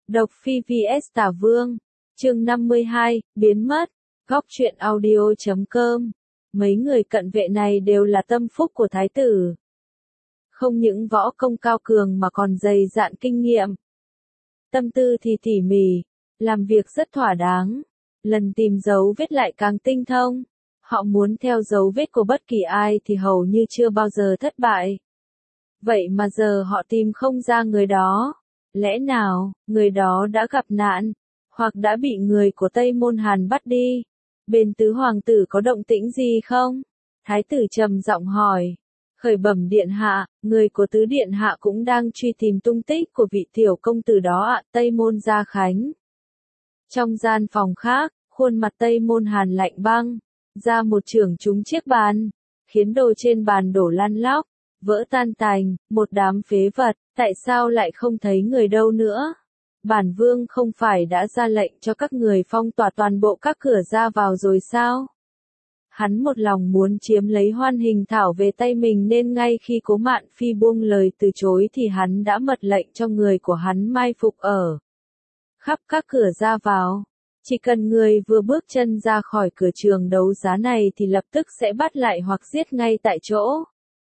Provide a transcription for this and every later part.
Độc Phi vs Tả Vương, chương 52, biến mất, góc truyện audio.com. Mấy người cận vệ này đều là tâm phúc của thái tử. Không những võ công cao cường mà còn dày dạn kinh nghiệm. Tâm tư thì tỉ mỉ, làm việc rất thỏa đáng. Lần tìm dấu vết lại càng tinh thông. Họ muốn theo dấu vết của bất kỳ ai thì hầu như chưa bao giờ thất bại. Vậy mà giờ họ tìm không ra người đó. Lẽ nào, người đó đã gặp nạn, hoặc đã bị người của Tây Môn Hàn bắt đi? Bên tứ hoàng tử có động tĩnh gì không? Thái tử trầm giọng hỏi. Khởi bẩm điện hạ, người của tứ điện hạ cũng đang truy tìm tung tích của vị tiểu công tử đó ạ, Tây Môn Gia Khánh. Trong gian phòng khác, khuôn mặt Tây Môn Hàn lạnh băng, ra một chưởng trúng chiếc bàn, khiến đồ trên bàn đổ lăn lóc, vỡ tan tành, một đám phế vật, tại sao lại không thấy người đâu nữa? Bản vương không phải đã ra lệnh cho các người phong tỏa toàn bộ các cửa ra vào rồi sao? Hắn một lòng muốn chiếm lấy Hoan Hình Thảo về tay mình nên ngay khi Cố Mạn Phi buông lời từ chối thì hắn đã mật lệnh cho người của hắn mai phục ở khắp các cửa ra vào. Chỉ cần người vừa bước chân ra khỏi cửa trường đấu giá này thì lập tức sẽ bắt lại hoặc giết ngay tại chỗ.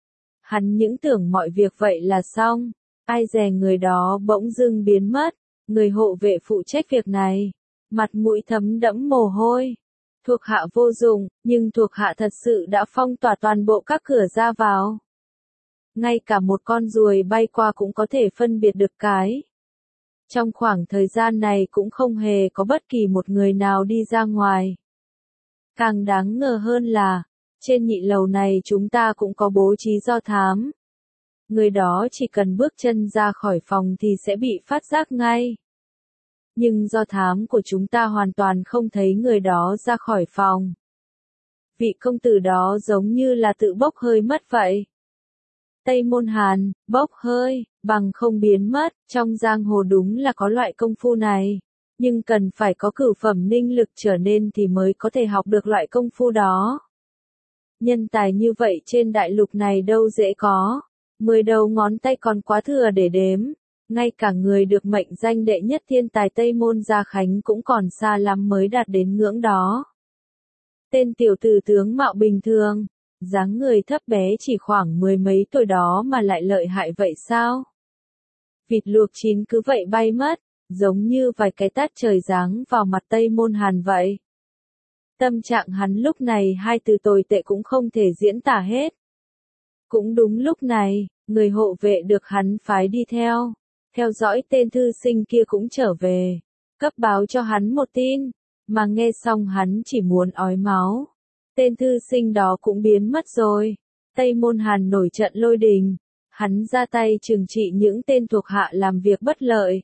Hắn những tưởng mọi việc vậy là xong, ai dè người đó bỗng dưng biến mất, người hộ vệ phụ trách việc này, mặt mũi thấm đẫm mồ hôi. Thuộc hạ vô dụng, nhưng thuộc hạ thật sự đã phong tỏa toàn bộ các cửa ra vào. Ngay cả một con ruồi bay qua cũng có thể phân biệt được cái. Trong khoảng thời gian này cũng không hề có bất kỳ một người nào đi ra ngoài. Càng đáng ngờ hơn là, trên nhị lầu này chúng ta cũng có bố trí do thám. Người đó chỉ cần bước chân ra khỏi phòng thì sẽ bị phát giác ngay. Nhưng do thám của chúng ta hoàn toàn không thấy người đó ra khỏi phòng. Vị công tử đó giống như là tự bốc hơi mất vậy. Tây Môn Hàn, bốc hơi, bằng không biến mất, trong giang hồ đúng là có loại công phu này. Nhưng cần phải có cửu phẩm ninh lực trở nên thì mới có thể học được loại công phu đó. Nhân tài như vậy trên đại lục này đâu dễ có. 10 đầu ngón tay còn quá thừa để đếm. Ngay cả người được mệnh danh đệ nhất thiên tài Tây Môn Gia Khánh cũng còn xa lắm mới đạt đến ngưỡng đó. Tên tiểu tử tướng mạo bình thường, dáng người thấp bé chỉ khoảng 10 mấy tuổi đó mà lại lợi hại vậy sao? Vịt luộc chín cứ vậy bay mất, giống như vài cái tát trời giáng vào mặt Tây Môn Hàn vậy. Tâm trạng hắn lúc này hai từ tồi tệ cũng không thể diễn tả hết. Cũng đúng lúc này, người hộ vệ được hắn phái đi theo dõi tên thư sinh kia cũng trở về, cấp báo cho hắn một tin, mà nghe xong hắn chỉ muốn ói máu. Tên thư sinh đó cũng biến mất rồi. Tây Môn Hàn nổi trận lôi đình, hắn ra tay trừng trị những tên thuộc hạ làm việc bất lợi,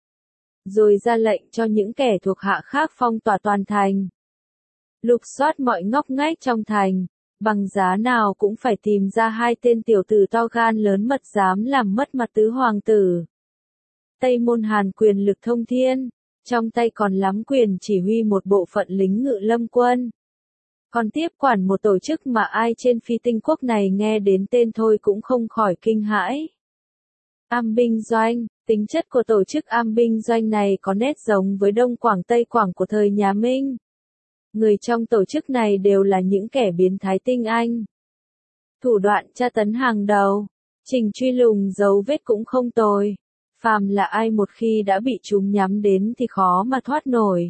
rồi ra lệnh cho những kẻ thuộc hạ khác phong tỏa toàn thành. Lục soát mọi ngóc ngách trong thành, bằng giá nào cũng phải tìm ra hai tên tiểu tử to gan lớn mật dám làm mất mặt tứ hoàng tử. Tây Môn Hàn quyền lực thông thiên, trong tay còn lắm quyền chỉ huy một bộ phận lính ngự lâm quân. Còn tiếp quản một tổ chức mà ai trên phi tinh quốc này nghe đến tên thôi cũng không khỏi kinh hãi. Am binh doanh, tính chất của tổ chức am binh doanh này có nét giống với Đông Quảng Tây Quảng của thời nhà Minh. Người trong tổ chức này đều là những kẻ biến thái tinh anh. Thủ đoạn tra tấn hàng đầu, trình truy lùng dấu vết cũng không tồi. Phàm là ai một khi đã bị chúng nhắm đến thì khó mà thoát nổi.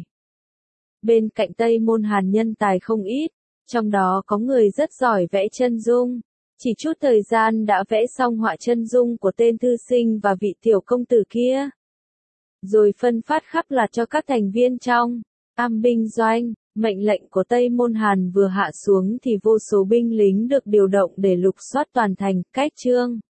Bên cạnh Tây Môn Hàn nhân tài không ít, trong đó có người rất giỏi vẽ chân dung. Chỉ chút thời gian đã vẽ xong họa chân dung của tên thư sinh và vị tiểu công tử kia. Rồi phân phát khắp loạt cho các thành viên trong am binh doanh. Mệnh lệnh của Tây Môn Hàn vừa hạ xuống thì vô số binh lính được điều động để lục soát toàn thành, cách chương.